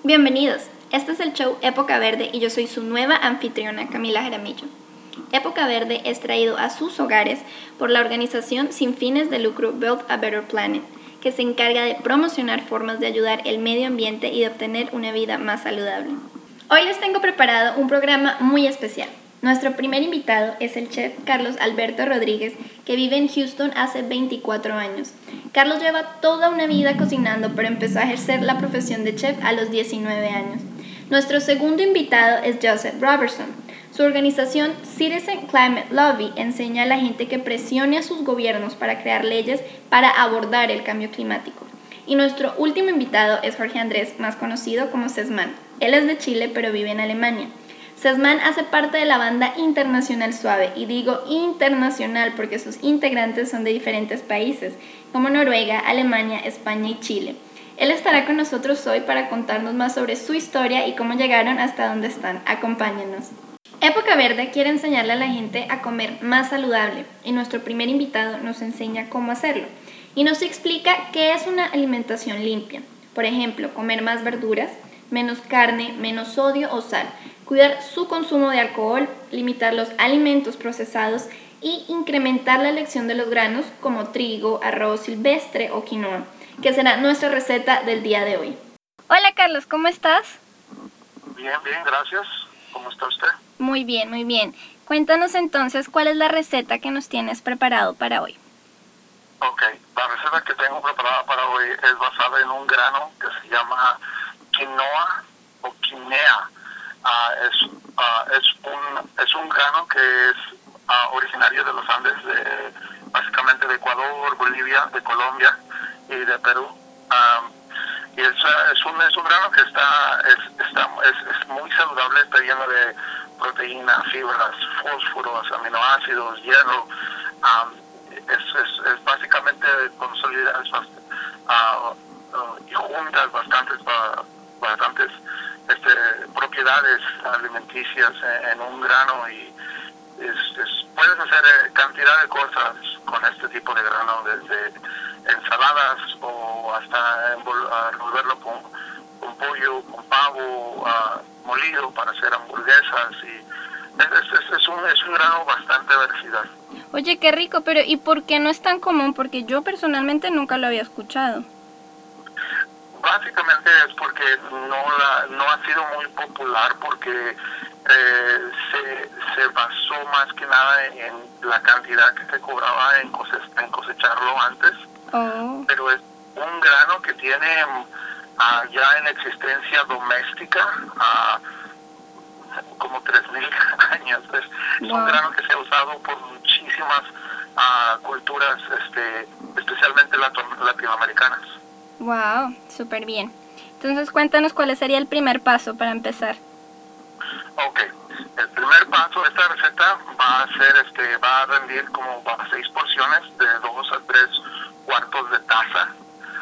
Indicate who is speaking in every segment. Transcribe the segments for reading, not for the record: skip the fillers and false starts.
Speaker 1: Bienvenidos, este es el show Época Verde y yo soy su nueva anfitriona Camila Jaramillo. Época Verde es traído a sus hogares por la organización sin fines de lucro Build a Better Planet, que se encarga de promocionar formas de ayudar el medio ambiente y de obtener una vida más saludable. Hoy les tengo preparado un programa muy especial. Nuestro primer invitado es el chef Carlos Alberto Rodríguez, que vive en Houston hace 24 años. Carlos lleva toda una vida cocinando, pero empezó a ejercer la profesión de chef a los 19 años. Nuestro segundo invitado es Joseph Robertson. Su organización Citizen Climate Lobby enseña a la gente que presione a sus gobiernos para crear leyes para abordar el cambio climático. Y nuestro último invitado es Jorge Andrés, más conocido como Sesman. Él es de Chile, pero vive en Alemania. Sesman hace parte de la banda Internacional Suave, y digo internacional porque sus integrantes son de diferentes países, como Noruega, Alemania, España y Chile. Él estará con nosotros hoy para contarnos más sobre su historia y cómo llegaron hasta donde están. Acompáñenos. Época Verde quiere enseñarle a la gente a comer más saludable, y nuestro primer invitado nos enseña cómo hacerlo, y nos explica qué es una alimentación limpia. Por ejemplo, comer más verduras, menos carne, menos sodio o sal, cuidar su consumo de alcohol, limitar los alimentos procesados y incrementar la elección de los granos como trigo, arroz silvestre o quinoa, que será nuestra receta del día de hoy. Hola Carlos, ¿cómo estás?
Speaker 2: Bien, gracias. ¿Cómo está usted?
Speaker 1: Muy bien, muy bien. Cuéntanos entonces cuál es la receta que nos tienes preparado para hoy.
Speaker 2: Ok, la receta que tengo preparada para hoy es basada en un grano que se llama quinoa o quinea. Es un grano que es originario de los Andes, básicamente de Ecuador, Bolivia, de Colombia y de Perú. Y es un grano que es muy saludable, está lleno de proteínas, fibras, fósforos, aminoácidos, hierro. Es básicamente consolidar y juntas bastantes propiedades alimenticias en un grano, y puedes hacer cantidad de cosas con este tipo de grano, desde ensaladas o hasta revolverlo con pollo, con pavo molido para hacer hamburguesas, y es un grano bastante versátil.
Speaker 1: Oye, qué rico, pero ¿y por qué no es tan común? Porque yo personalmente nunca lo había escuchado.
Speaker 2: Básicamente es porque no ha sido muy popular, porque se basó más que nada en la cantidad que se cobraba en cosecharlo antes.
Speaker 1: Oh.
Speaker 2: Pero es un grano que tiene ya en existencia doméstica como 3,000 años. Es un grano que se ha usado por muchísimas culturas, especialmente latinoamericanas.
Speaker 1: Wow, súper bien. Entonces cuéntanos cuál sería el primer paso para empezar.
Speaker 2: Ok, el primer paso de esta receta va a rendir como 6 porciones de 2 a 3 cuartos de taza.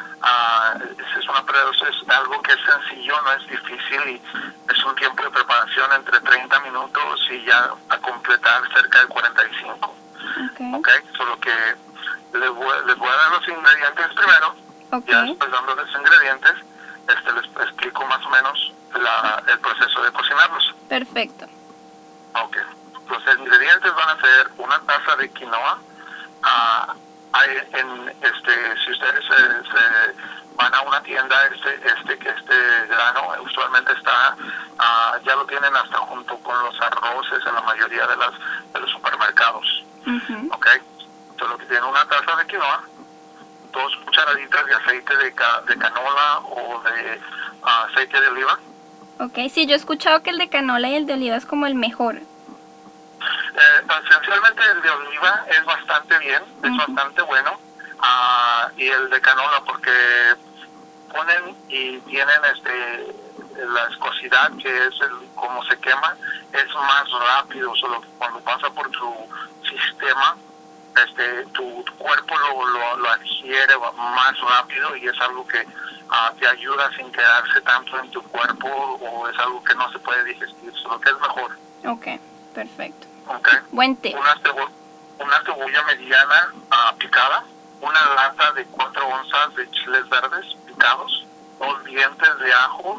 Speaker 2: Es algo que es sencillo, no es difícil, y es un tiempo de preparación entre 30 minutos y ya a completar cerca de 45. Ok, solo que les voy a dar los ingredientes primero.
Speaker 1: Okay.
Speaker 2: Ya después, dando los ingredientes, les explico más o menos el proceso de cocinarlos.
Speaker 1: Perfecto.
Speaker 2: Ok, los ingredientes van a ser una taza de quinoa. Si ustedes se van a una tienda, este grano usualmente está, ya lo tienen hasta junto con los arroces en la mayoría de los supermercados.
Speaker 1: Uh-huh.
Speaker 2: Ok, solo que tiene una taza de quinoa, 2 cucharaditas de aceite de canola o de aceite de oliva.
Speaker 1: Ok, sí, yo he escuchado que el de canola y el de oliva es como el mejor.
Speaker 2: Esencialmente el de oliva es bastante bien, es bastante bueno, y el de canola porque ponen y tienen la viscosidad, que es como se quema, es más rápido, solo que cuando pasa por tu sistema, tu cuerpo lo adquiere más rápido, y es algo que te ayuda sin quedarse tanto en tu cuerpo, o es algo que no se puede digerir, solo que es mejor.
Speaker 1: Ok, perfecto.
Speaker 2: Okay.
Speaker 1: Buen tip.
Speaker 2: Una cebolla mediana picada, una lata de 4 onzas de chiles verdes picados, 2 dientes de ajos picados,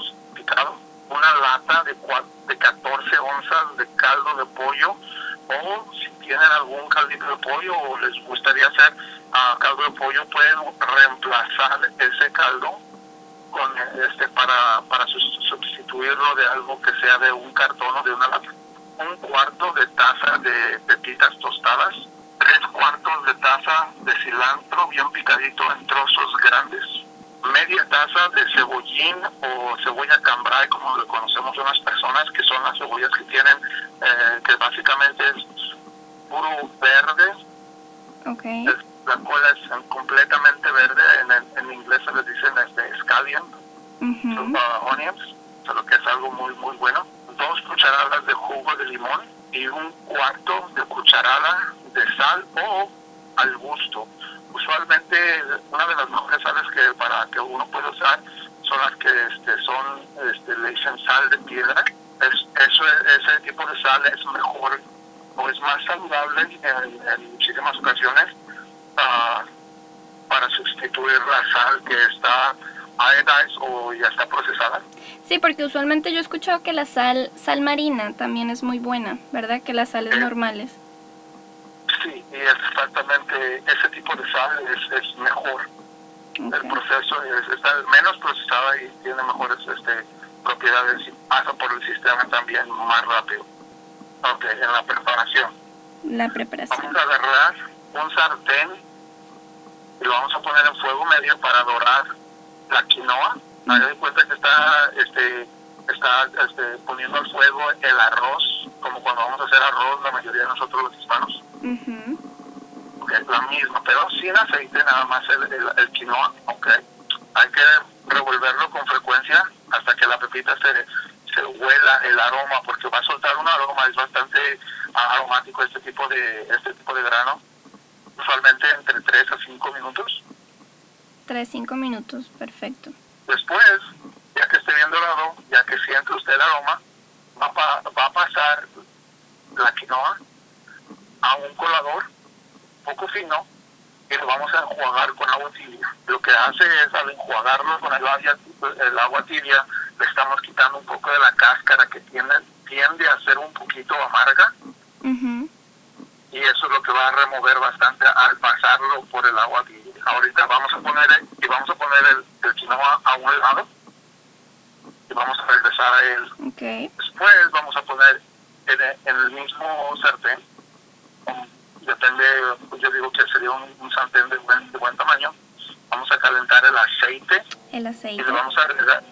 Speaker 2: picado, una lata de 14 onzas de caldo de pollo, o si tienen algún caldito de pollo o les gustaría hacer caldo de pollo, pueden reemplazar ese caldo con para sustituirlo de algo que sea de un cartón o de una lata. 1/4 de taza de pepitas tostadas, 3/4 de taza de cilantro bien picadito en trozos grandes, media taza de cebollín o cebolla cambray, como le conocemos unas personas, que son las cebollas que tienen, que básicamente es puro verde.
Speaker 1: Okay.
Speaker 2: La cola es completamente verde, en inglés se les dicen scallion, onions, lo que es algo muy muy bueno. 2 cucharadas de jugo de limón y 1/4 de cucharada de sal o al gusto. Usualmente una de las mejores sales que para que uno puede usar son las que le dicen sal de piedra. Ese tipo de sal es mejor o es más saludable en muchísimas ocasiones para sustituir la sal que está iodized o ya está procesada.
Speaker 1: Sí, porque usualmente yo he escuchado que la sal marina también es muy buena, ¿verdad? Que las sales normales.
Speaker 2: Sí, y exactamente ese tipo de sal es mejor. Okay. El proceso está menos procesada y tiene mejores propiedades y pasa por el sistema también más rápido. Ok, en la preparación. Vamos a agarrar un sartén y lo vamos a poner en fuego medio para dorar la quinoa. Me doy cuenta que está poniendo al fuego el arroz, como cuando vamos a hacer arroz la mayoría de nosotros los hispanos. Okay, la misma, pero sin aceite, nada más el quinoa. Okay. Hay que revolverlo con frecuencia hasta que la pepita se huela el aroma, porque va a soltar un aroma, es bastante aromático este tipo de grano. Usualmente entre 3 a 5 minutos.
Speaker 1: 3-5 minutos, perfecto.
Speaker 2: Después, ya que esté bien dorado, ya que siente usted el aroma, va a pasar la quinoa a un colador poco fino y lo vamos a enjuagar con agua tibia. Lo que hace es, al enjuagarlo con el agua tibia, le estamos quitando un poco de la cáscara que tiende a ser un poquito amarga. Y eso es lo que va a remover bastante al pasarlo por el agua tibia. Ahorita vamos a poner el quinoa a un lado y vamos a regresar a él.
Speaker 1: Okay.
Speaker 2: Después vamos a poner en el mismo sartén, depende, yo digo que sería un sartén de buen tamaño. Vamos a calentar el aceite.
Speaker 1: El aceite.
Speaker 2: Y le vamos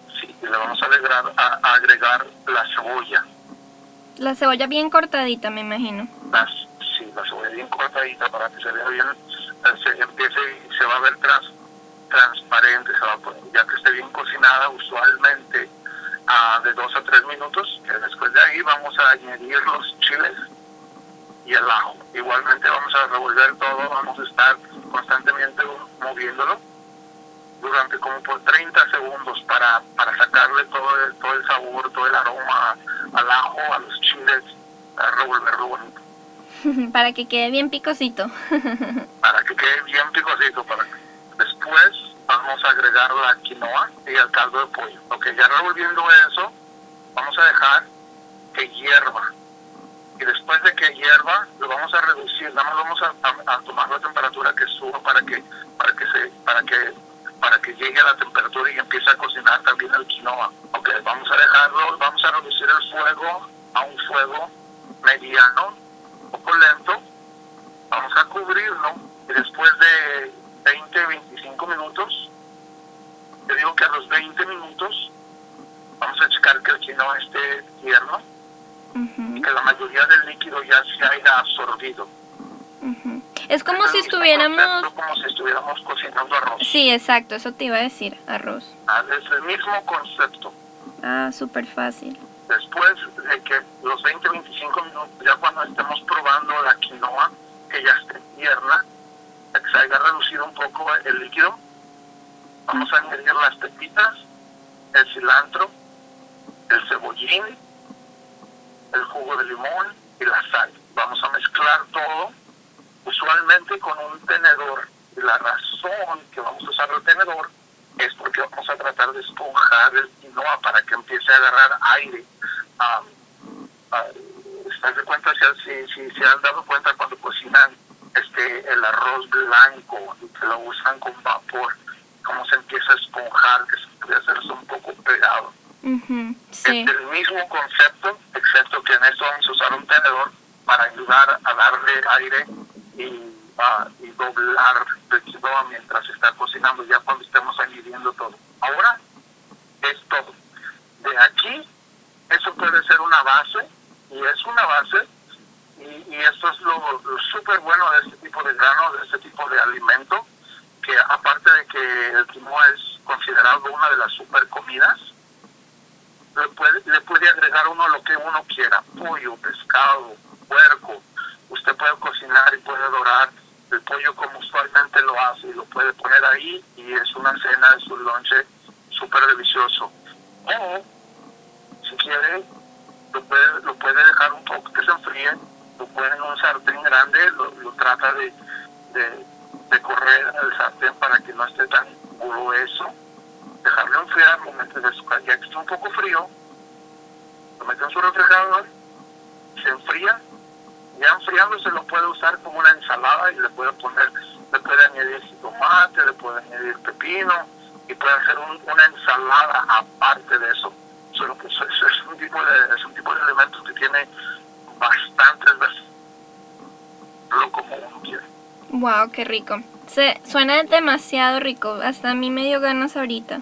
Speaker 2: a agregar la cebolla.
Speaker 1: La cebolla bien cortadita, me imagino.
Speaker 2: La cebolla bien cortadita para que se vea bien, empiece y se va a ver transparente, ya que esté bien cocinada, usualmente de 2 a 3 minutos. Que después de ahí vamos a añadir los chiles y el ajo. Igualmente vamos a revolver todo, vamos a estar constantemente moviéndolo durante como por 30 segundos para sacarle todo el sabor, todo el aroma al ajo, a los chiles, para revolverlo bonito.
Speaker 1: Para que quede bien picosito.
Speaker 2: Para que quede bien picosito. Después vamos a agregar la quinoa y el caldo de pollo. Ok, ya revolviendo eso, vamos a dejar que hierva. Y después de que hierva, lo vamos a reducir, nada más vamos a tomar la temperatura que suba para que llegue a la temperatura y empiece a cocinar también el quinoa. Ok, vamos a dejarlo, vamos a reducir el fuego a un fuego mediano, un poco lento. Vamos a cubrirlo y después de 20-25 minutos, te digo que a los 20 minutos vamos a checar que el quinoa esté tierno y que la mayoría del líquido ya se haya absorbido.
Speaker 1: Es como si estuviéramos...
Speaker 2: Como si estuviéramos cocinando arroz.
Speaker 1: Sí, exacto, eso te iba a decir, arroz.
Speaker 2: Es el mismo concepto.
Speaker 1: Súper fácil.
Speaker 2: Después de que los 20-25 minutos, ya cuando estemos probando la quinoa, que ya esté tierna, que se haya reducido un poco el líquido, vamos a añadir las pepitas, el cilantro, el cebollín, el jugo de limón y la sal. Vamos a mezclar todo, usualmente con un tenedor. Y la razón que vamos a usar el tenedor es porque vamos a tratar de esponjar el quinoa para que empiece a agarrar aire. ¿Estás de cuenta? Si se han dado cuenta cuando cocinan el arroz blanco y que lo usan con vapor, cómo se empieza a esponjar, que se puede hacerse un poco pegado.
Speaker 1: Sí.
Speaker 2: Es el mismo concepto, excepto que en esto vamos a usar un tenedor para ayudar a darle aire y doblar el quinoa mientras se está cocinando, ya cuando estemos añadiendo todo. Ahora es todo. De aquí, eso puede ser una base, y es una base, y esto es lo súper bueno de este tipo de grano, de este tipo de alimento, que aparte de que el quinoa es considerado una de las super comidas, le puede agregar uno lo que uno quiera, pollo, pescado, puerco. Usted puede cocinar y puede dorar el pollo como usualmente lo hace y lo puede poner ahí y es una cena, es un lonche súper delicioso. O, si quiere, lo puede dejar un poco que se enfríe, lo pone en un sartén grande, lo trata de correr el sartén para que no esté tan grueso, dejarlo enfriar, lo mete de azúcar, ya que está un poco frío, lo mete en su refrigerador, se enfría, ya enfriándose lo puede usar como una ensalada y le puede añadir jitomate, le puede añadir pepino y puede hacer una ensalada aparte de eso. Solo que es un tipo de alimentos que tiene bastantes veces lo como uno quiere.
Speaker 1: Wow, qué rico. Suena demasiado rico. Hasta a mí me dio ganas ahorita.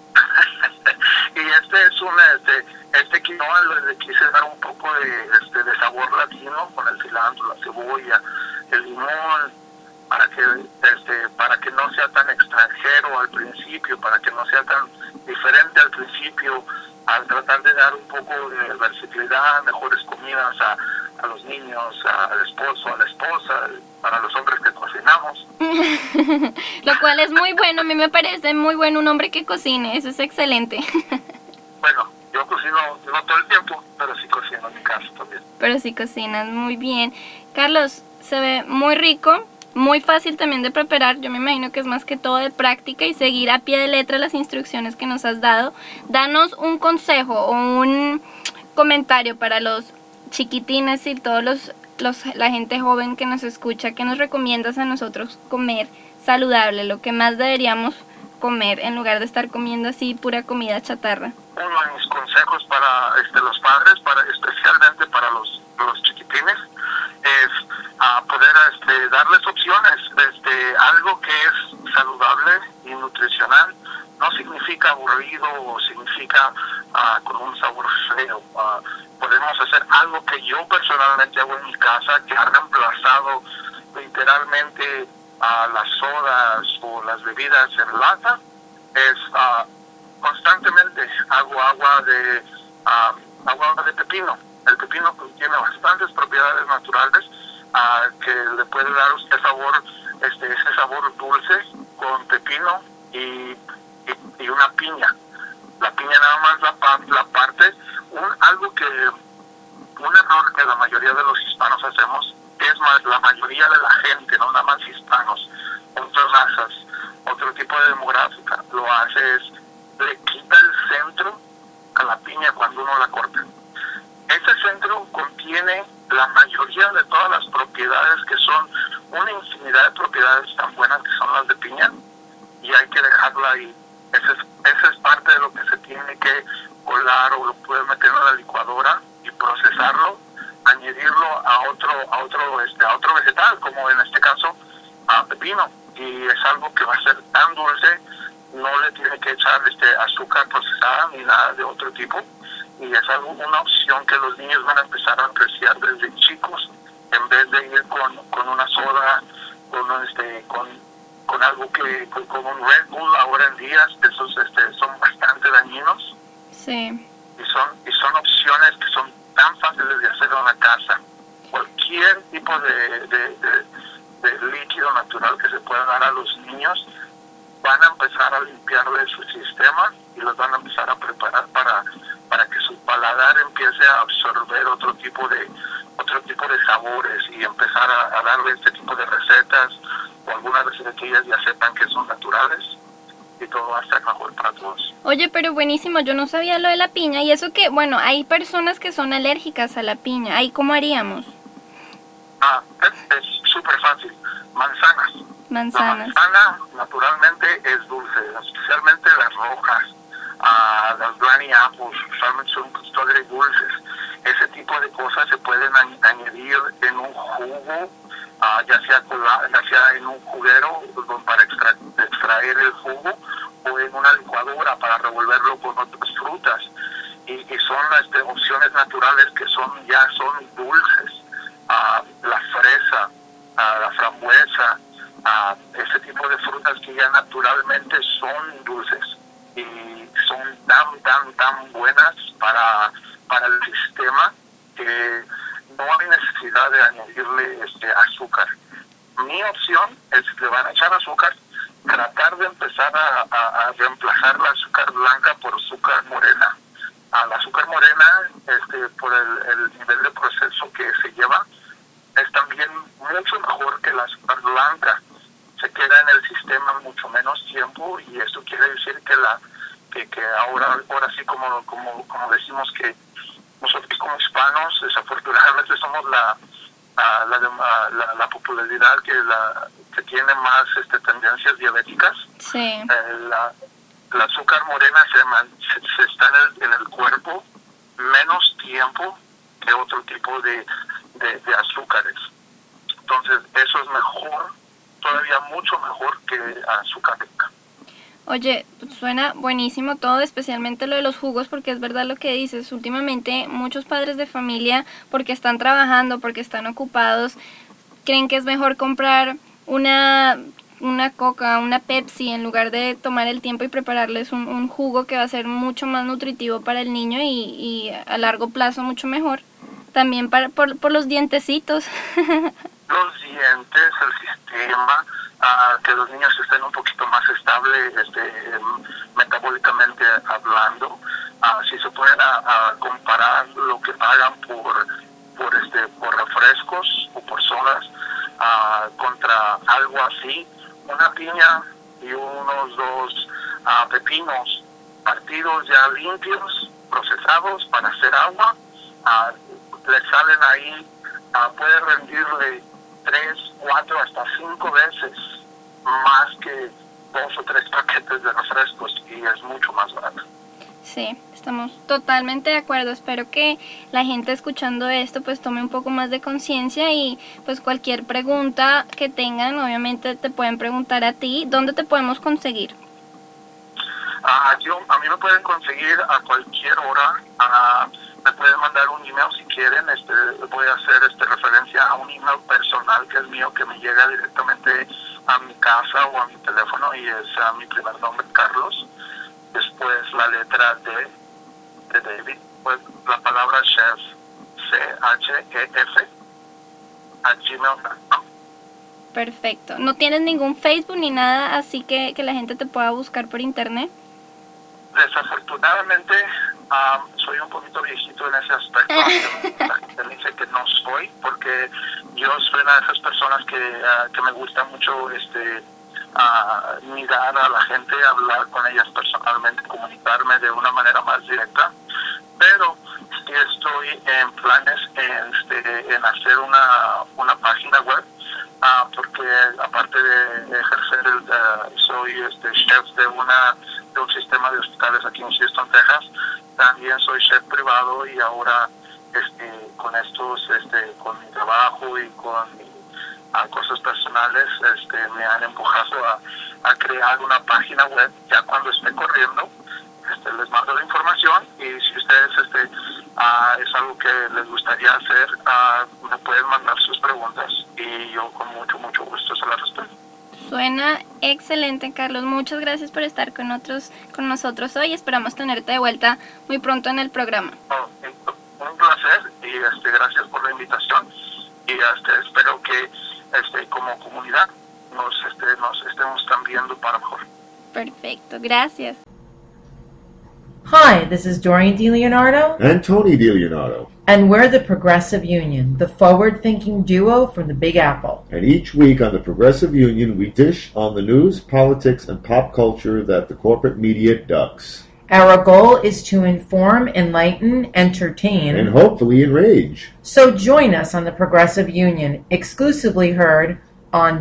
Speaker 2: Y este quinoa le quise dar un poco de sabor latino con el cilantro, la cebolla, el limón, para que no sea tan extranjero al principio, para que no sea tan diferente al principio, al tratar de dar un poco de versatilidad, mejores comidas a los niños, al esposo, a la esposa, para los hombres que cocinamos.
Speaker 1: Lo cual es muy bueno, a mí me parece muy bueno un hombre que cocine, eso es excelente.
Speaker 2: Bueno, yo cocino no todo el tiempo, pero sí cocino en mi casa también.
Speaker 1: Pero sí cocinas muy bien. Carlos, se ve muy rico, muy fácil también de preparar. Yo me imagino que es más que todo de práctica y seguir a pie de letra las instrucciones que nos has dado. Danos un consejo o un comentario para los chiquitines y todos la gente joven que nos escucha. ¿Qué nos recomiendas a nosotros comer saludable? Lo que más deberíamos comer en lugar de estar comiendo así pura comida chatarra.
Speaker 2: Uno de mis consejos para los padres, especialmente para los chiquitines, es poder darles opciones. Algo que es saludable y nutricional no significa aburrido o significa con un sabor feo. Podemos hacer algo que yo personalmente hago en mi casa, que ha reemplazado literalmente las sodas o las bebidas en lata. Es constantemente hago agua de pepino. El pepino tiene bastantes propiedades naturales que le puede dar usted sabor, ese sabor dulce con pepino y una piña. La piña nada más la parte, un error que la mayoría de los hispanos hacemos, es más, la mayoría de la gente, no nada más hispanos, otras razas, otro tipo de demográfica, lo hace es, le quita el centro a la piña cuando uno la corta. Ese centro contiene la mayoría de todas las propiedades, que son una infinidad de propiedades tan buenas que son las de piña, y hay que dejarla ahí. Esa es parte de lo que se tiene que colar, o lo puede meter en la licuadora y procesarlo, añadirlo a otro vegetal, como en este caso a pepino, y es algo que va a ser tan dulce, no le tiene que echar azúcar procesada ni nada de otro tipo, y es una opción que los niños van a empezar a apreciar desde chicos, en vez de ir con una soda, con algo con un Red Bull ahora en día. Esos son bastante dañinos.
Speaker 1: Sí.
Speaker 2: Y son opciones que son tan fáciles de hacer en la casa. Cualquier tipo de líquido natural que se pueda dar a los niños, van a empezar a limpiarle su sistema y los van a empezar a preparar para que su paladar empiece a absorber otro tipo de sabores, y empezar a darle este tipo de recetas, o algunas veces que ellas ya sepan que son naturales, y todo va a estar mejor para todos.
Speaker 1: Oye, pero buenísimo, yo no sabía lo de la piña y eso que, bueno, hay personas que son alérgicas a la piña, ¿ahí cómo haríamos?
Speaker 2: Es súper fácil. Manzanas.
Speaker 1: Manzanas.
Speaker 2: La manzana naturalmente es dulce, especialmente las rojas. Las granny apples usualmente son todavía dulces. Ese tipo de cosas se pueden añadir en un jugo, ya sea en un juguero para extraer el jugo, o en una licuadora para revolverlo con otras frutas. Y son opciones naturales que son dulces. La fresa, la frambuesa, ese tipo de frutas que ya naturalmente son dulces y son tan buenas para el sistema que no hay necesidad de añadirle azúcar. Mi opción es que le van a echar azúcar, tratar de empezar a reemplazar la azúcar blanca por azúcar morena. La azúcar morena, por el nivel de proceso que se lleva, es también mucho mejor que la azúcar blanca. Se queda en el sistema mucho menos tiempo y esto quiere decir que ahora sí como decimos que nosotros como hispanos desafortunadamente somos la popularidad que tiene más tendencias diabéticas.
Speaker 1: Sí.
Speaker 2: La azúcar morena se está en el cuerpo menos tiempo que otro tipo de azúcares. Entonces eso es mejor, todavía mucho mejor que azúcar blanca.
Speaker 1: Oye, suena buenísimo todo, especialmente lo de los jugos, porque es verdad lo que dices. Últimamente muchos padres de familia, porque están trabajando, porque están ocupados, creen que es mejor comprar una Coca, una Pepsi, en lugar de tomar el tiempo y prepararles un jugo que va a ser mucho más nutritivo para el niño y a largo plazo mucho mejor. También por los dientecitos.
Speaker 2: Los dientes, el sistema, que los niños estén un poquito más estables metabólicamente hablando. Si se pueden comparar lo que pagan por refrescos o por sodas contra algo así, una piña y unos 2 pepinos partidos ya limpios, procesados para hacer agua, le salen ahí, puede rendirle 3, 4, hasta 5 veces más que 2 o 3 paquetes de refrescos y es mucho más barato.
Speaker 1: Sí, estamos totalmente de acuerdo. Espero que la gente escuchando esto pues tome un poco más de conciencia y pues cualquier pregunta que tengan, obviamente te pueden preguntar a ti. ¿Dónde te podemos conseguir?
Speaker 2: A mí me pueden conseguir a cualquier hora. Me pueden mandar un email si quieren. Voy a hacer referencia a un email personal que es mío, que me llega directamente a mi casa o a mi teléfono, y es mi primer nombre, Carlos. Después la letra D de David, pues la palabra chef, CHEF, @gmail.com.
Speaker 1: Perfecto. ¿No tienes ningún Facebook ni nada así que la gente te pueda buscar por internet?
Speaker 2: Desafortunadamente soy un poquito viejito en ese aspecto. La gente me dice que no soy, porque yo soy una de esas personas que me gusta mucho mirar a la gente, hablar con ellas personalmente, comunicarme de una manera más directa, pero sí estoy en planes en hacer una página web, porque aparte de ejercer soy chef de un sistema de hospitales aquí en Houston, Texas. También soy chef privado y ahora con con mi trabajo y con cosas personales me han empujado a crear una página web. Ya cuando esté corriendo les mando la información, y si ustedes es algo que les gustaría hacer, me pueden mandar sus preguntas y yo con mucho gusto se las respondo.
Speaker 1: Suena excelente, Carlos. Muchas gracias por estar con nosotros hoy. Esperamos tenerte de vuelta muy pronto en el programa.
Speaker 2: Un placer y gracias por la invitación, y espero que como comunidad nos estemos cambiando para mejor.
Speaker 1: Perfecto, gracias.
Speaker 3: Hi, this is Dorian DeLeonardo.
Speaker 4: And Tony DeLeonardo.
Speaker 3: And we're the Progressive Union, the forward-thinking duo from the Big Apple.
Speaker 4: And each week on the Progressive Union, we dish on the news, politics, and pop culture that the corporate media ducks.
Speaker 3: Our goal is to inform, enlighten, entertain,
Speaker 4: and hopefully enrage.
Speaker 3: So join us on the Progressive Union, exclusively heard on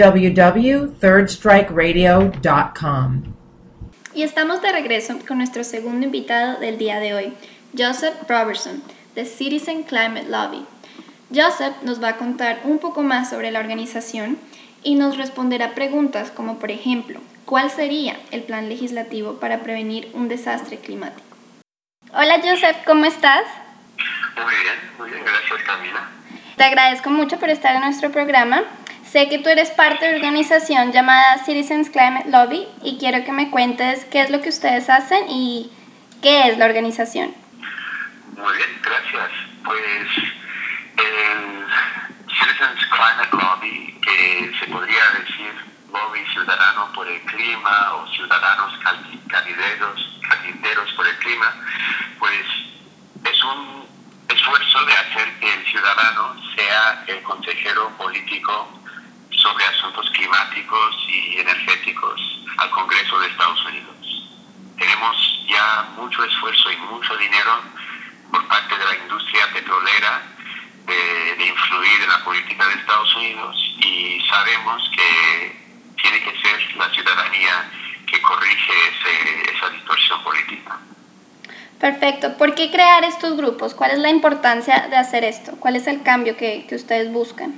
Speaker 3: www.thirdstrikeradio.com.
Speaker 1: Y estamos de regreso con nuestro segundo invitado del día de hoy, Joseph Robertson, de Citizen Climate Lobby. Joseph nos va a contar un poco más sobre la organización y nos responderá preguntas como, por ejemplo, ¿cuál sería el plan legislativo para prevenir un desastre climático? Hola Joseph, ¿cómo estás?
Speaker 2: Muy bien, gracias Camila.
Speaker 1: Te agradezco mucho por estar en nuestro programa. Sé que tú eres parte de una organización llamada Citizens Climate Lobby y quiero que me cuentes qué es lo que ustedes hacen y qué es la organización.
Speaker 2: Muy bien, gracias. Pues el Citizens Climate Lobby, que se podría decir lobby ciudadano por el clima o ciudadanos cabilderos por el clima, pues es un esfuerzo de hacer que el ciudadano sea el consejero político sobre asuntos climáticos y energéticos al Congreso de Estados Unidos. Tenemos ya mucho esfuerzo y mucho dinero por parte de la industria petrolera de influir en la política de Estados Unidos y sabemos que tiene que ser la ciudadanía que corrige esa distorsión política.
Speaker 1: Perfecto. ¿Por qué crear estos grupos? ¿Cuál es la importancia de hacer esto? ¿Cuál es el cambio que ustedes buscan?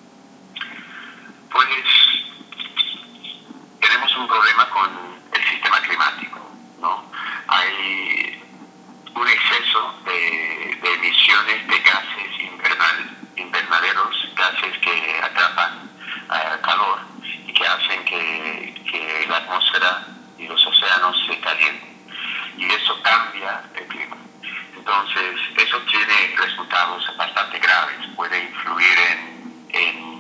Speaker 2: Pues tenemos un problema con el sistema climático, ¿no? Hay un exceso de emisiones de gases invernaderos, gases que atrapan calor y que hacen que la atmósfera y los océanos se calienten. Y eso cambia el clima. Entonces, eso tiene resultados bastante graves. Puede influir en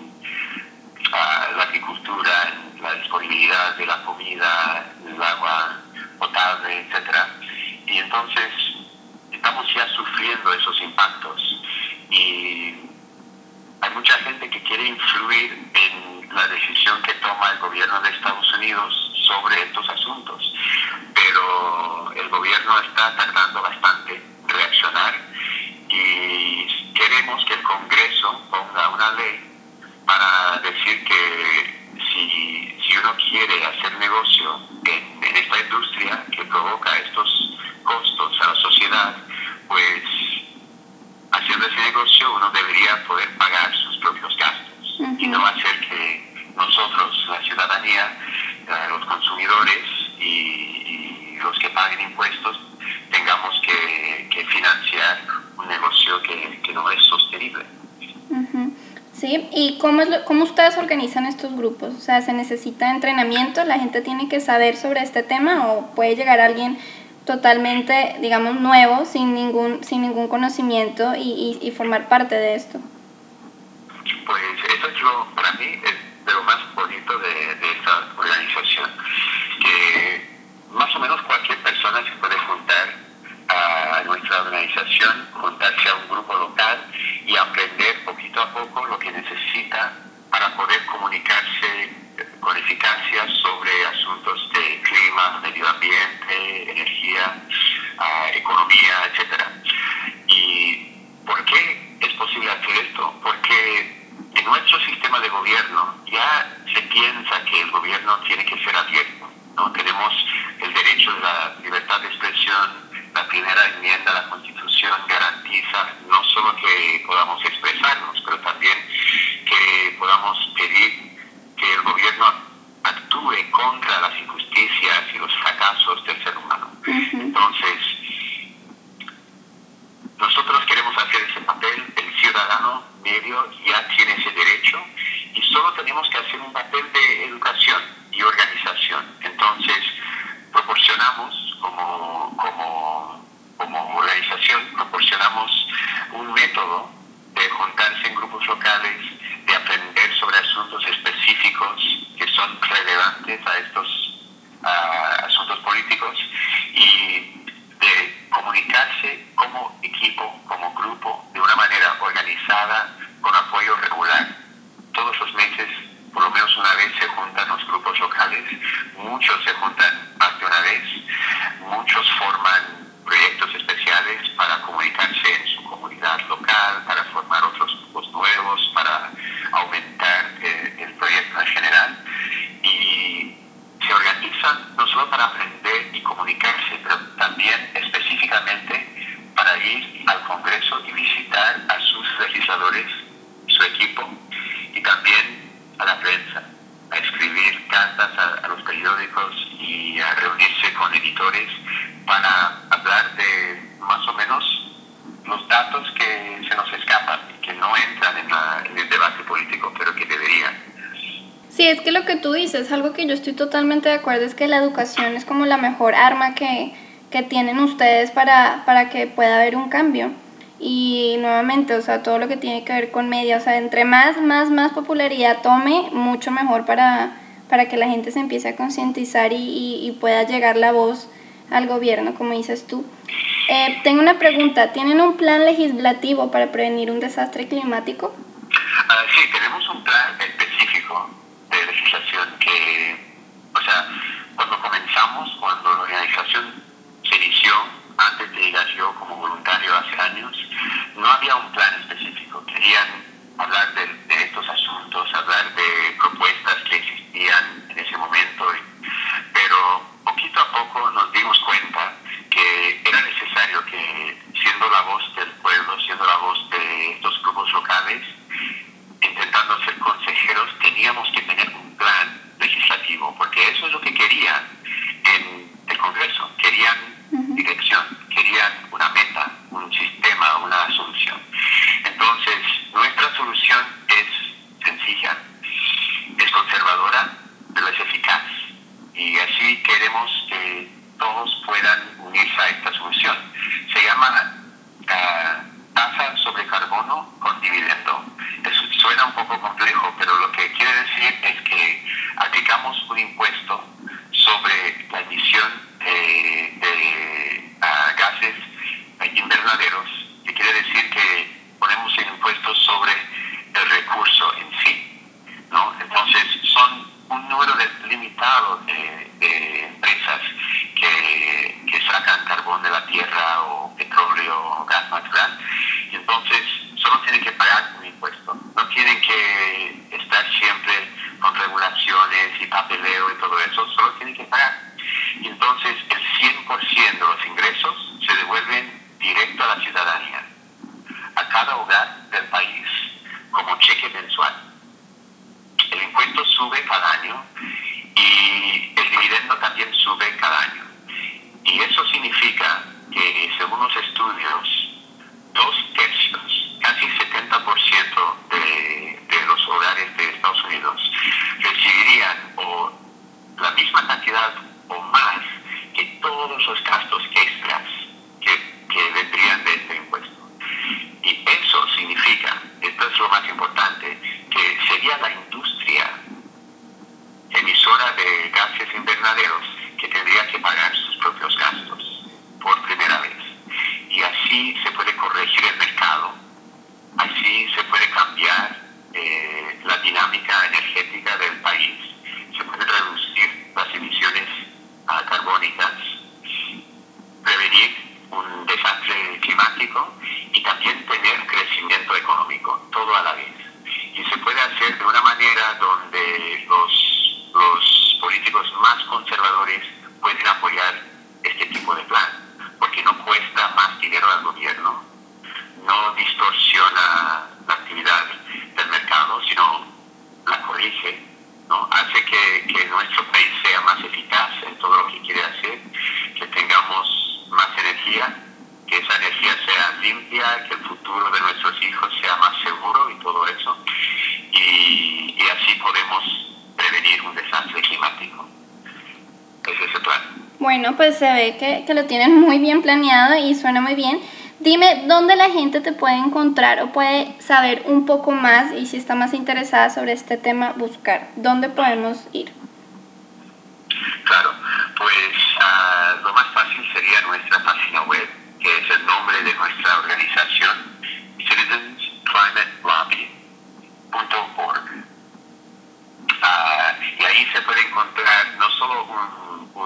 Speaker 2: la agricultura, en la disponibilidad de la comida, el agua potable, etc. Y entonces estamos ya sufriendo esos impactos y hay mucha gente que quiere influir en la decisión que toma el gobierno de Estados Unidos sobre estos asuntos, pero el gobierno está tardando bastante en reaccionar y queremos que el Congreso ponga una ley para decir que si uno quiere hacer negocio en esta industria que provoca estos costos a la sociedad, pues haciendo ese negocio uno debería poder pagar sus propios gastos y no hacer que nosotros, la ciudadanía, los consumidores y los que paguen impuestos tengamos que financiar un negocio que no es sostenible.
Speaker 1: Sí, ¿y cómo ustedes organizan estos grupos? O sea, ¿se necesita entrenamiento? ¿La gente tiene que saber sobre este tema o puede llegar alguien totalmente, digamos, nuevo, sin ningún conocimiento y formar parte de esto?
Speaker 2: Pues eso es para mí es de lo más bonito de esta organización, que más o menos cualquier persona se puede juntar a nuestra organización, juntarse a un grupo local y aprender poquito a poco lo que necesita para poder comunicarse con eficacia sobre asuntos de clima, medio ambiente, energía, economía, etc. ¿Y por qué es posible hacer esto? Porque en nuestro sistema de gobierno ya se piensa que el gobierno tiene que ser abierto, ¿no? Tenemos el derecho de la libertad de expresión. La primera enmienda a la Constitución garantiza no solo que podamos expresarnos, pero también que podamos pedir que el gobierno actúe contra las injusticias y los fracasos del ser humano. Entonces, nosotros queremos hacer ese papel, el ciudadano medio ya tiene ese derecho y solo tenemos que hacer un papel de educación y organización. Entonces, proporcionamos como organización, proporcionamos un método de juntarse en grupos locales, de aprender sobre asuntos específicos que son relevantes a estos asuntos políticos y
Speaker 5: juntan más de una vez. Muchos forman proyectos especiales para comunicarse en su comunidad local, para formar otros grupos nuevos, para aumentar el proyecto en general. Y se organizan no solo para aprender y comunicarse, pero también específicamente para ir al Congreso y visitar a sus legisladores, su equipo, y también a la prensa, a escribir cartas a los periódicos y a reunirse con editores para hablar de más o menos los datos que se nos escapan, que no entran en el debate político, pero que deberían.
Speaker 1: Sí, es que lo que tú dices, algo que yo estoy totalmente de acuerdo, es que la educación es como la mejor arma que tienen ustedes para que pueda haber un cambio. Y nuevamente, o sea, todo lo que tiene que ver con media, o sea, entre más popularidad tome, mucho mejor para que la gente se empiece a concientizar y pueda llegar la voz al gobierno, como dices tú. Tengo una pregunta, ¿tienen un plan legislativo para prevenir un desastre climático?
Speaker 5: Sí, tenemos un plan específico de legislación que, o sea, cuando la organización se inició, antes de llegar yo como voluntario hace años, no había un plan específico. Querían hablar de estos asuntos, hablar de propuestas que existían en ese momento, pero poquito a poco nos dimos cuenta que era necesario que, siendo la voz del pueblo, siendo la voz de estos grupos locales, intentando ser consejeros, teníamos que tener un plan legislativo, porque eso es lo que querían en el Congreso. Querían dirección, querían una meta, un sistema, una solución. Entonces, nuestra solución es sencilla, es conservadora, pero es eficaz. Y así queremos que todos puedan unirse a esta solución. Se llama tasa sobre carbono con dividendo. Eso suena un poco complejo, pero lo que quiere decir es que aplicamos un impuesto sobre la emisión de gases invernaderos, que quiere decir que ponemos el impuesto sobre el recurso en sí, ¿no? Entonces son un número limitado de empresas que sacan carbón de la tierra o petróleo o gas natural, y entonces solo tienen que pagar un impuesto. No tienen que estar siempre con regulaciones y papeleo y todo eso, solo tienen que pagar. Y entonces el 100% de los ingresos se devuelven directo a la ciudadanía, a cada hogar del país, como cheque mensual. El impuesto sube cada año y el dividendo también sube cada año. Y eso significa que, según los estudios, 2/3, casi 70% de los hogares de Estados Unidos recibirían o la misma cantidad o más que todos los gastos extras que vendrían de este impuesto. Y eso significa, esto es lo más importante, que sería la industria emisora de gases invernaderos que tendría que pagar sus propios gastos por primera vez. Y así se puede corregir el mercado, así se puede cambiar la dinámica energética del país, se puede reducir las emisiones carbónicas, prevenir un desastre climático y también tener crecimiento económico, todo a la vez. Y se puede hacer de una manera donde los políticos más conservadores pueden apoyar este tipo de plan, porque no cuesta más dinero al gobierno, no distorsiona la actividad del mercado, sino la corrige, ¿no? Hace que nuestro país sea más eficaz en todo lo que quiere hacer, que tengamos más energía, que esa energía sea limpia, que el futuro de nuestros hijos sea más seguro y todo eso. Y así podemos prevenir un desastre climático. Ese es el plan.
Speaker 1: Bueno, pues se ve que lo tienen muy bien planeado y suena muy bien. Dime dónde la gente te puede encontrar o puede saber un poco más, y si está más interesada sobre este tema, buscar. ¿Dónde podemos ir?
Speaker 5: Claro, pues lo más fácil sería nuestra página web, que es el nombre de nuestra organización, citizensclimatelabbing.org. Y ahí se puede encontrar no solo un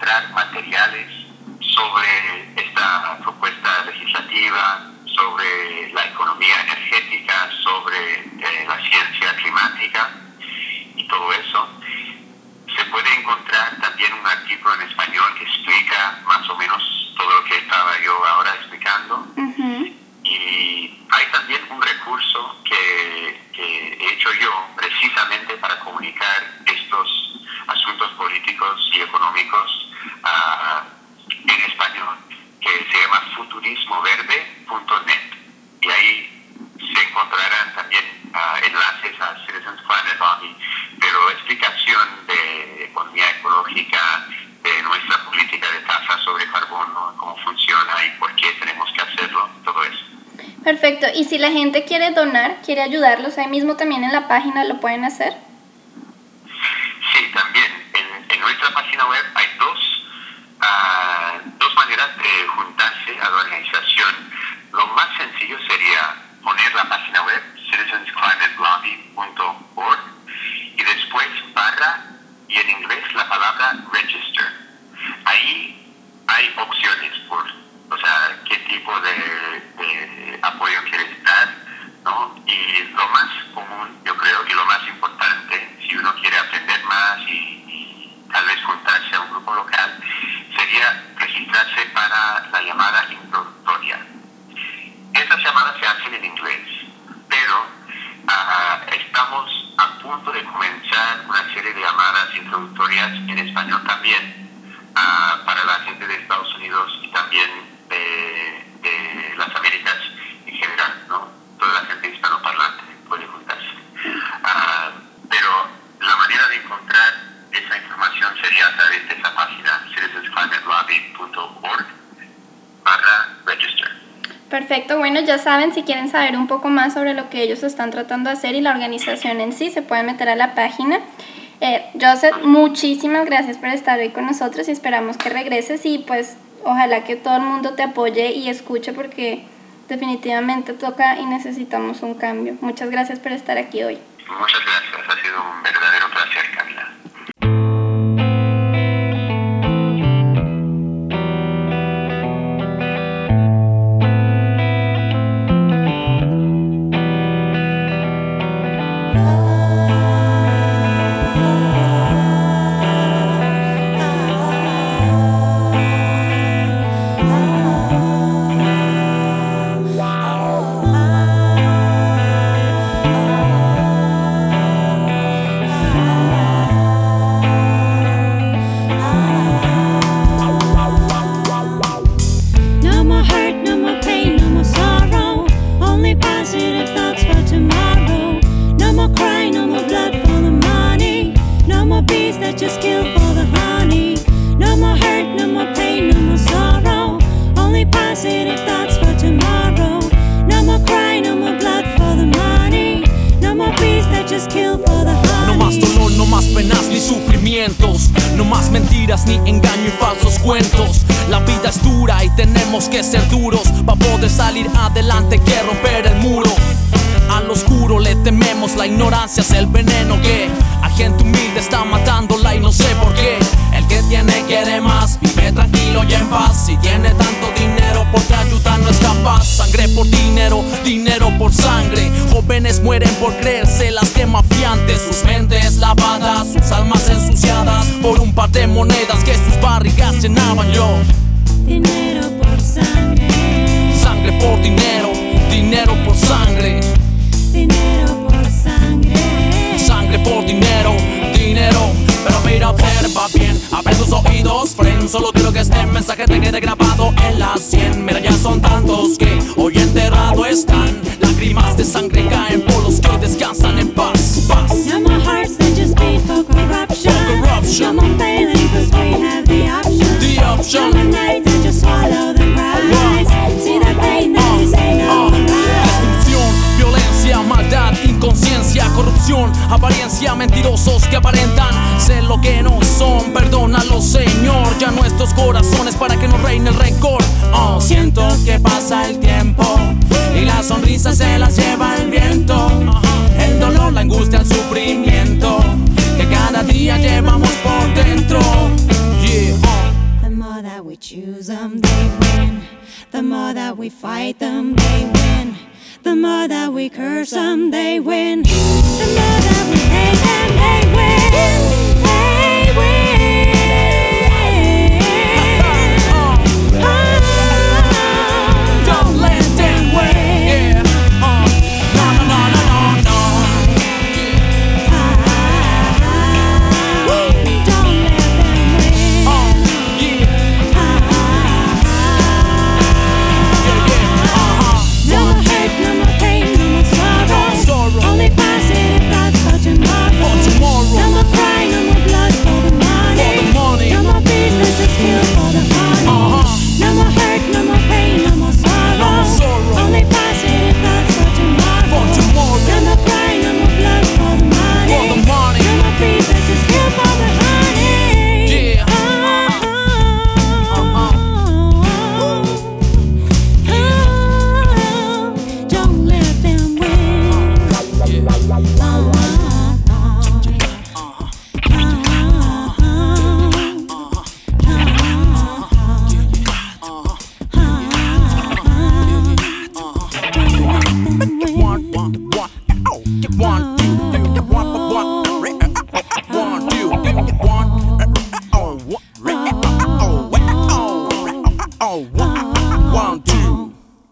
Speaker 5: encontrar materiales sobre esta propuesta legislativa, sobre la economía energética, sobre la ciencia climática y todo eso. Se puede encontrar también un artículo en español que explica más o menos todo lo que estaba yo ahora explicando. Y hay también un recurso que he hecho yo precisamente para comunicar estos asuntos políticos y económicos en español, que se llama futurismoverde.net, y ahí se encontrarán también enlaces a Citizens Climate Lobby, pero explicación de economía ecológica, de nuestra política de tasa sobre carbono, cómo funciona y por qué tenemos que hacerlo, todo eso.
Speaker 1: Perfecto. Y si la gente quiere donar, quiere ayudarlos, ahí mismo también en la página lo pueden hacer.
Speaker 5: Sí, también. En nuestra página web hay dos maneras de juntarse a la organización. Lo más sencillo sería poner la página web citizensclimatolobby.org y después barra y en inglés la palabra register. Ahí hay opciones o sea, qué tipo de apoyo quieres dar, ¿no? Y lo más común, yo creo, y lo más importante, si uno quiere aprender más y tal vez juntarse a un grupo local, sería registrarse para la llamada introductoria. Esas llamadas se hacen en inglés, pero estamos a punto de comenzar una serie de llamadas introductorias en español también, para la gente de Estados Unidos y también de las Américas en general, ¿no? Toda la gente hispanoparlante puede juntarse. Pero la manera de encontrar esa información sería a través de esa página citizensclimatolobby.org/register.
Speaker 1: Perfecto, bueno, ya saben, si quieren saber un poco más sobre lo que ellos están tratando de hacer y la organización en sí, se pueden meter a la página. Joseph, muchísimas gracias por estar hoy con nosotros y esperamos que regreses y pues ojalá que todo el mundo te apoye y escuche porque definitivamente toca y necesitamos un cambio. Muchas gracias por estar aquí hoy.
Speaker 5: Muchas gracias, ha sido un verdadero placer, Camila.
Speaker 6: No más mentiras ni engaño y falsos cuentos. La vida es dura y tenemos que ser duros para poder salir adelante, que romper el muro. Al oscuro le tememos, la ignorancia es el veneno que a gente humilde está matándola y no sé por qué. El que tiene quiere más, vive tranquilo y en paz. Si tiene tanto dinero porque ayudar no es capaz. Sangre por dinero, dinero por sangre. Jóvenes mueren por creerse las desafiantes. Sus mentes lavadas, sus almas ensuciadas por un par de monedas que sus barrigas llenaban. Yo,
Speaker 7: dinero por sangre.
Speaker 6: Sangre por dinero, dinero por sangre.
Speaker 7: Dinero por sangre.
Speaker 6: Sangre por dinero, dinero. Pero mira, observa bien, abre tus oídos, friend. Solo quiero que este mensaje te quede grabado en la 100. Mira, ya son tantos que hoy enterrado están. Lágrimas de sangre caen por los que descansan en paz, paz.
Speaker 7: No more hearts that just beat for corruption.
Speaker 6: For corruption.
Speaker 7: No more failing cause we have the option.
Speaker 6: The option.
Speaker 7: No more nights that just swallow the prize. See the pain that is in our eyes.
Speaker 6: Destrucción, violencia, maldad, inconsciencia, corrupción, apariencia, mentirosos que aparentan ser lo que no son. Perdónalo, Señor, ya nuestros corazones para que no reine el rencor. Siento que pasa el tiempo y las sonrisas se las lleva el viento. El dolor, la angustia, el sufrimiento que cada día llevamos por dentro. Yeah.
Speaker 7: that we fight them, they win. The more that we curse them, they win. The more that we hate them, they win. They win.
Speaker 6: Don't let them win. No, no, no, no, no, no.
Speaker 7: Don't let them win.
Speaker 6: Yeah.
Speaker 7: No more hate, no more pain, no more sorrow. Only positive thoughts for tomorrow.
Speaker 6: For tomorrow.
Speaker 7: No more crying, no more blood for the money.
Speaker 6: For the money.
Speaker 7: No more peace, let's just kill for the honey. No more hurt, no more pain, no more sorrow.
Speaker 6: No more sorrow.
Speaker 7: Only positive thoughts for tomorrow.
Speaker 6: For tomorrow.
Speaker 7: No more crying, no more blood for the money.
Speaker 6: For the money.
Speaker 7: No more peace, let's just kill for the honey.
Speaker 6: Yeah.
Speaker 7: Don't let them win.
Speaker 6: One, two.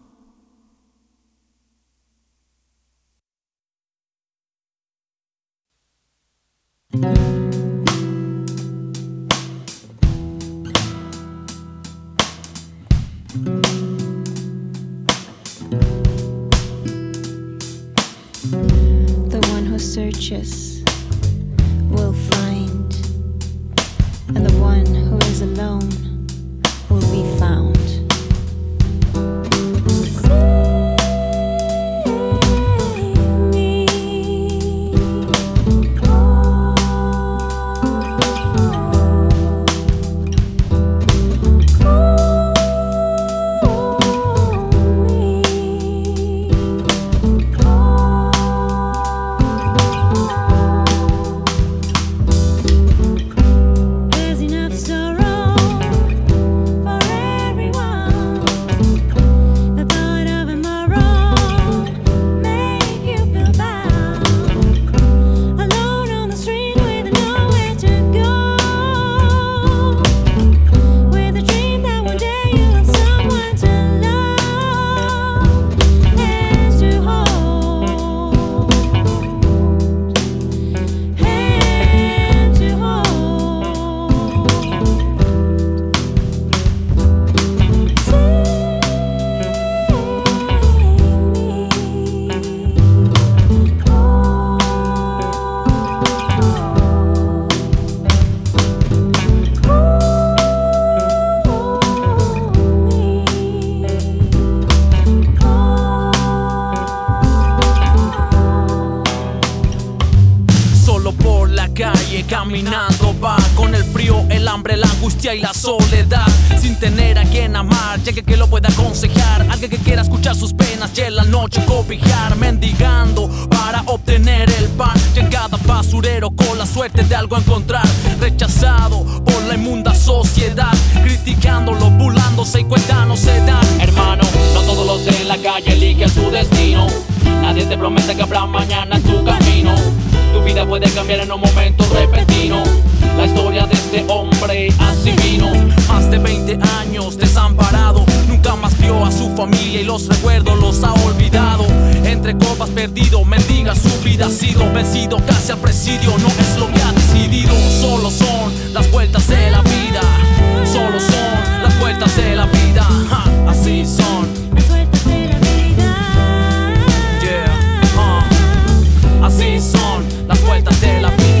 Speaker 7: The one who searches will find, and the one who is alone will be found. There's enough sorrow for everyone. The thought of tomorrow make you feel bound. Alone on the street with nowhere to go. With a dream that one day you'll have someone to love and to hold. And to hold.
Speaker 6: Solo por la calle caminando va, con el frío, el hambre, la angustia y la soledad, sin tener a quien amar, ya que lo pueda aconsejar, alguien que quiera escuchar sus penas y en la noche cobijar, mendigando para obtener el pan, y en cada basurero con la suerte de algo encontrar, rechazado por la inmunda sociedad, criticándolo, burlándose y cuenta no se da. Hermano, no todos los de la calle eligen su destino, nadie te promete que habrá mañana en tu camino. Tu vida puede cambiar en un momento repentino. La historia de este hombre así vino. Más de 20 años desamparado, nunca más vio a su familia y los recuerdos los ha olvidado. Entre copas perdido, mendiga su vida ha sido vencido casi al presidio. No es lo que ha decidido, solo son las vueltas de la vida. Solo son las vueltas de la vida. Ja, así son.
Speaker 7: Las vueltas de la vida.
Speaker 6: Yeah, así son las vueltas de la vida.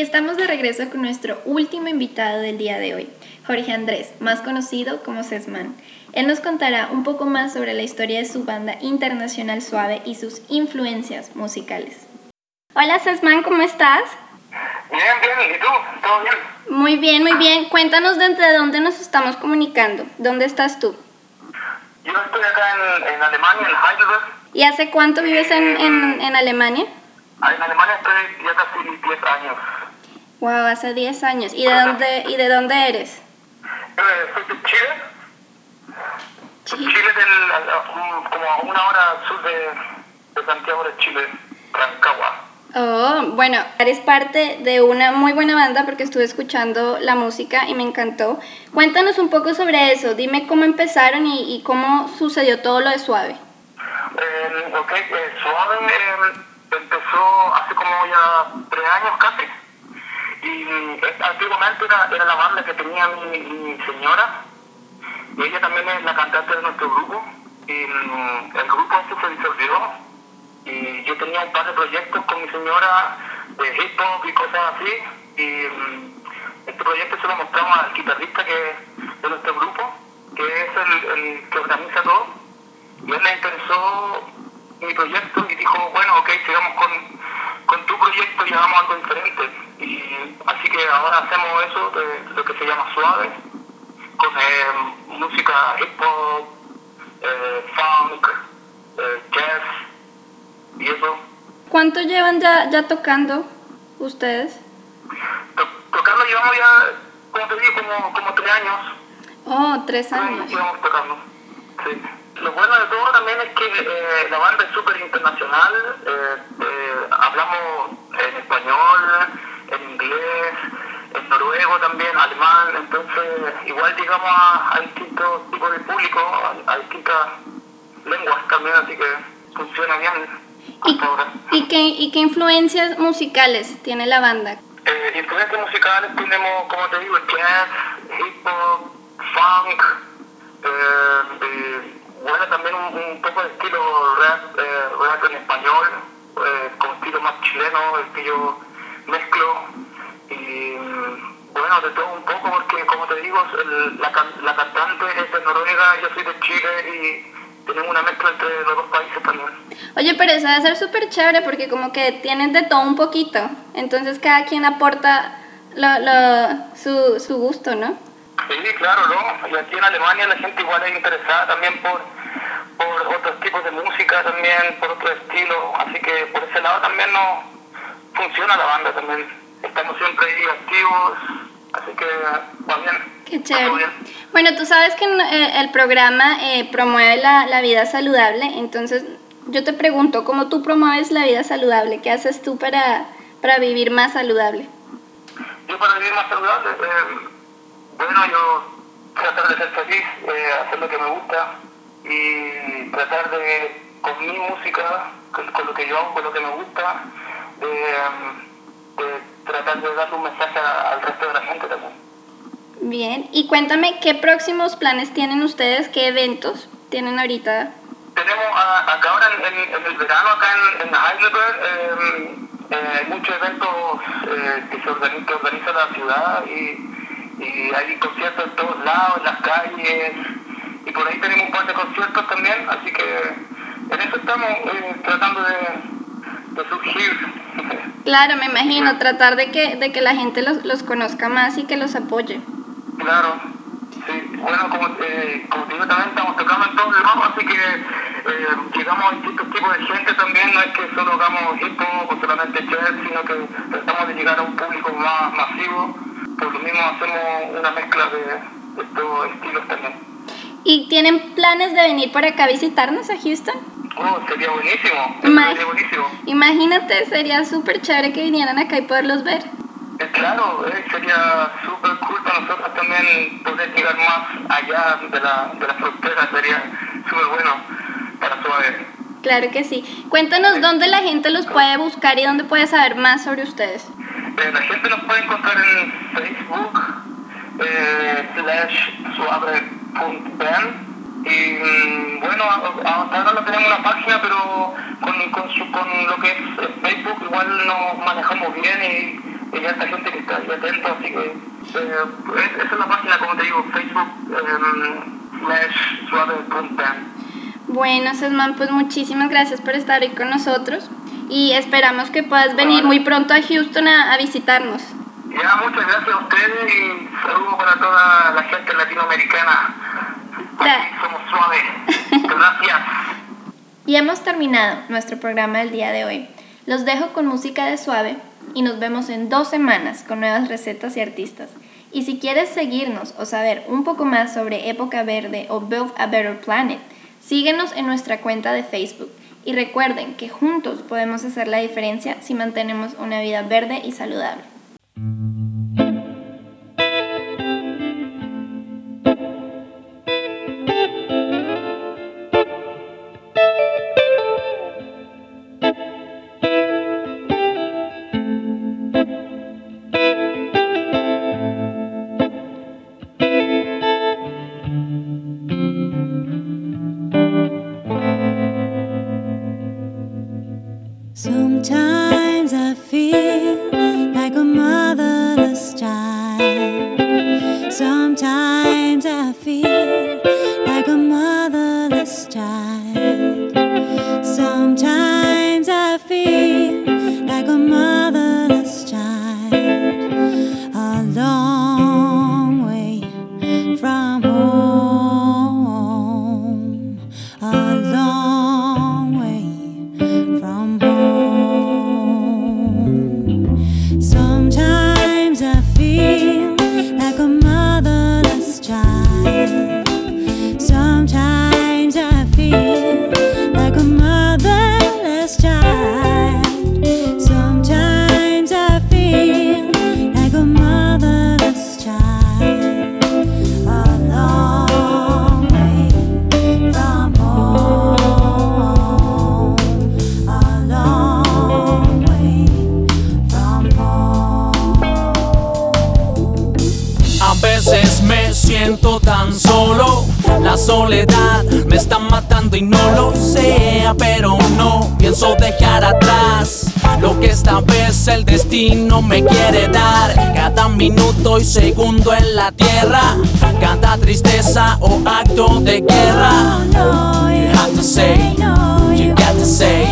Speaker 1: estamos de regreso con nuestro último invitado del día de hoy, Jorge Andrés, más conocido como Sesman. Él nos contará un poco más sobre la historia de su banda internacional Suave y sus influencias musicales. Hola Sesman, ¿cómo estás?
Speaker 2: Bien, bien, ¿y tú? ¿Todo bien?
Speaker 1: Muy bien, muy bien. Cuéntanos desde dónde nos estamos comunicando. ¿Dónde estás tú?
Speaker 2: Yo estoy acá en Alemania, en Heidelberg.
Speaker 1: ¿Y hace cuánto vives en Alemania?
Speaker 2: En Alemania estoy ya casi 10 años.
Speaker 1: Wow, hace 10 años. ¿Y de dónde eres?
Speaker 2: Soy de Chile. Chile como a una hora al sur de Santiago de Chile, Rancagua.
Speaker 1: Oh, bueno, eres parte de una muy buena banda porque estuve escuchando la música y me encantó. Cuéntanos un poco sobre eso, dime cómo empezaron y cómo sucedió todo lo de Suave.
Speaker 2: Suave empezó hace como ya 3 años casi. Y antiguamente era la banda que tenía mi señora. Y ella también es la cantante de nuestro grupo. Y el grupo este se disolvió. Y yo tenía un par de proyectos con mi señora de hip hop y cosas así. Y este proyecto se lo mostramos al guitarrista de nuestro grupo, que es el que organiza todo. Y él le interesó mi proyecto y dijo, bueno, ok, sigamos con tu proyecto y hagamos algo diferente. Y así que ahora hacemos eso, de lo que se llama Suave, con música hip hop, funk, jazz y eso.
Speaker 1: ¿Cuánto llevan ya tocando ustedes?
Speaker 2: Tocando llevamos ya, como te digo, como 3 años.
Speaker 1: Oh, 3 años.
Speaker 2: Llevamos tocando, sí. Lo bueno de todo también es que la banda es súper internacional. Hablamos en español, en inglés, en noruego también, alemán. Entonces, igual llegamos a distintos tipos de público, a distintas lenguas también, así que funciona bien hasta ahora.
Speaker 1: ¿Y qué influencias musicales tiene la banda?
Speaker 2: Influencias musicales tenemos, como te digo, jazz, hip hop, funk, bueno, también un poco de estilo rap en español, con estilo más chileno, el que yo mezclo. Y bueno, de todo un poco, porque como te digo, la cantante es de Noruega, yo soy de Chile y tenemos una mezcla entre los dos países también.
Speaker 1: Oye, pero eso debe ser súper chévere porque como que tienen de todo un poquito, entonces cada quien aporta su gusto, ¿no?
Speaker 2: Sí, claro, ¿no? Y aquí en Alemania la gente igual es interesada también por otros tipos de música, también por otro estilo, así que por ese lado también no funciona la banda también. Estamos siempre ahí activos, así que va bien.
Speaker 1: Qué chévere. Bueno, tú sabes que el programa promueve la vida saludable, entonces yo te pregunto, ¿cómo tú promueves la vida saludable? ¿Qué haces tú para vivir más saludable?
Speaker 2: Yo para vivir más saludable, bueno, yo tratar de ser feliz, hacer lo que me gusta y tratar de, con mi música, con lo que yo hago, con lo que me gusta, de tratar de darle un mensaje al resto de la gente también.
Speaker 1: Bien, y cuéntame, ¿qué próximos planes tienen ustedes? ¿Qué eventos tienen ahorita?
Speaker 2: Tenemos acá ahora en el verano, acá en Heidelberg, hay muchos eventos que organiza la ciudad y hay conciertos en todos lados, en las calles, y por ahí tenemos un par de conciertos también, así que en eso estamos tratando de surgir.
Speaker 1: Claro, me imagino, tratar de que la gente los conozca más y que los apoye.
Speaker 2: Claro, sí, bueno, como te digo, también estamos tocando en todos lados, así que llegamos a distintos tipos de gente también, no es que solo hagamos hip hop o solamente jazz, sino que tratamos de llegar a un público más masivo. Por lo mismo hacemos una mezcla de estos estilos también.
Speaker 1: ¿Y tienen planes de venir por acá a visitarnos a Houston?
Speaker 2: Oh, sería buenísimo, sería buenísimo.
Speaker 1: Imagínate, sería súper chévere que vinieran acá y poderlos ver.
Speaker 2: Claro, sería súper cool para nosotros también poder llegar más allá de la frontera, sería súper bueno para Suave.
Speaker 1: Claro que sí. Cuéntanos dónde la gente los puede buscar y dónde puede saber más sobre ustedes.
Speaker 2: La gente nos puede encontrar en Facebook, /suave.band. Y bueno, ahora no tenemos una página, pero con lo que es Facebook igual nos manejamos bien y hay harta gente que está ahí atenta, así que esa es la página, como te digo, Facebook /suave.band.
Speaker 1: Bueno, Sesman, pues muchísimas gracias por estar hoy con nosotros y esperamos que puedas venir muy pronto a Houston a visitarnos.
Speaker 2: Ya, muchas gracias a ustedes y saludos para toda la gente latinoamericana. Aquí somos Suave. Gracias.
Speaker 1: Y hemos terminado nuestro programa del día de hoy. Los dejo con música de Suave y nos vemos en 2 semanas con nuevas recetas y artistas. Y si quieres seguirnos o saber un poco más sobre Época Verde o Build a Better Planet, síguenos en nuestra cuenta de Facebook. Y recuerden que juntos podemos hacer la diferencia si mantenemos una vida verde y saludable.
Speaker 7: Sometimes I feel like a motherless child. Sometimes I feel like a motherless child. Sometimes I feel like a motherless child. A long way from home. A long way from home. Sometimes I feel like a motherless child. Sometimes I feel like a motherless child. Sometimes I feel like a motherless child. A long way from home. A long way from home.
Speaker 6: A veces me siento tan solo, la soledad me está matando y no lo sé, pero no pienso dejar atrás lo que esta vez el destino me quiere dar. Cada minuto y segundo en la tierra, cada tristeza o acto de guerra. You have to say, you got to say.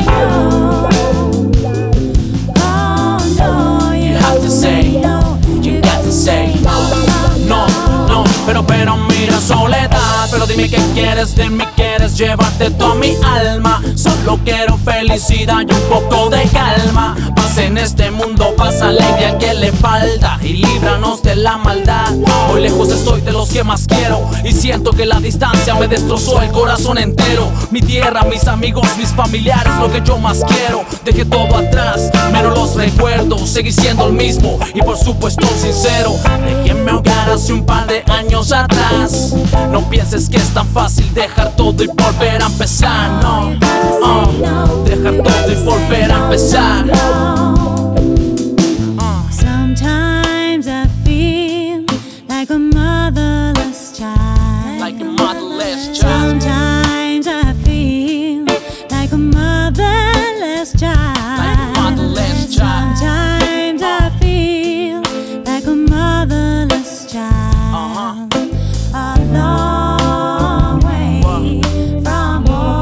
Speaker 6: You have to say, you got to say. No, no, pero mira soledad. Pero dime qué quieres de mí, quieres llevarte toda mi alma. Solo quiero felicidad y un poco de calma. Paz en este mundo, paz alegría al que le falta. Y líbranos de la maldad. Hoy lejos estoy de los que más quiero y siento que la distancia me destrozó el corazón entero. Mi tierra, mis amigos, mis familiares, lo que yo más quiero. Dejé todo atrás, menos los recuerdos. Seguí siendo el mismo y por supuesto sincero. Dejé mi hogar hace un par de años atrás. No pienses que es tan fácil dejar todo y volver a empezar. No, dejar todo y volver a empezar.
Speaker 7: Sometimes I feel like a motherless child.
Speaker 6: Like a motherless child.
Speaker 7: Sometimes I feel like a motherless child.
Speaker 6: Like a motherless child.
Speaker 7: Sometimes I feel like a motherless child. A long way from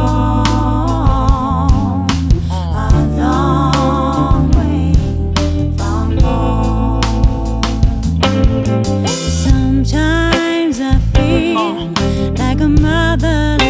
Speaker 7: home. A long way from home. Sometimes I feel like a motherless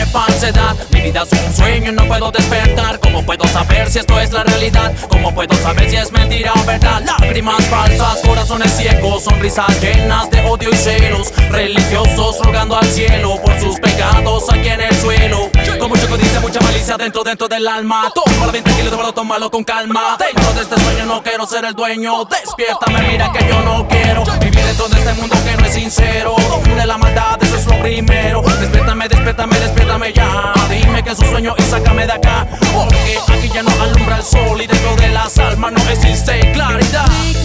Speaker 6: de falsedad. Mi vida es un sueño y no puedo despertar. ¿Cómo puedo saber si esto es la realidad? ¿Cómo puedo saber si es mentira o verdad? Lágrimas falsas, corazones ciegos, sonrisas llenas de odio y celos. Religiosos rogando al cielo por sus pecados aquí en el suelo. Como Choco dice, mucha malicia dentro del alma. Tómalo bien tranquilo, tómalo con calma. Dentro de este sueño no quiero ser el dueño. Despiértame, mira que yo no quiero vivir dentro de este mundo que no es sincero. Donde la maldad, eso es lo primero. Despiértame, despiértame, despiértame ya. Dime que es un sueño y sácame de acá. Porque aquí ya no alumbra el sol y dentro de las almas no existe claridad.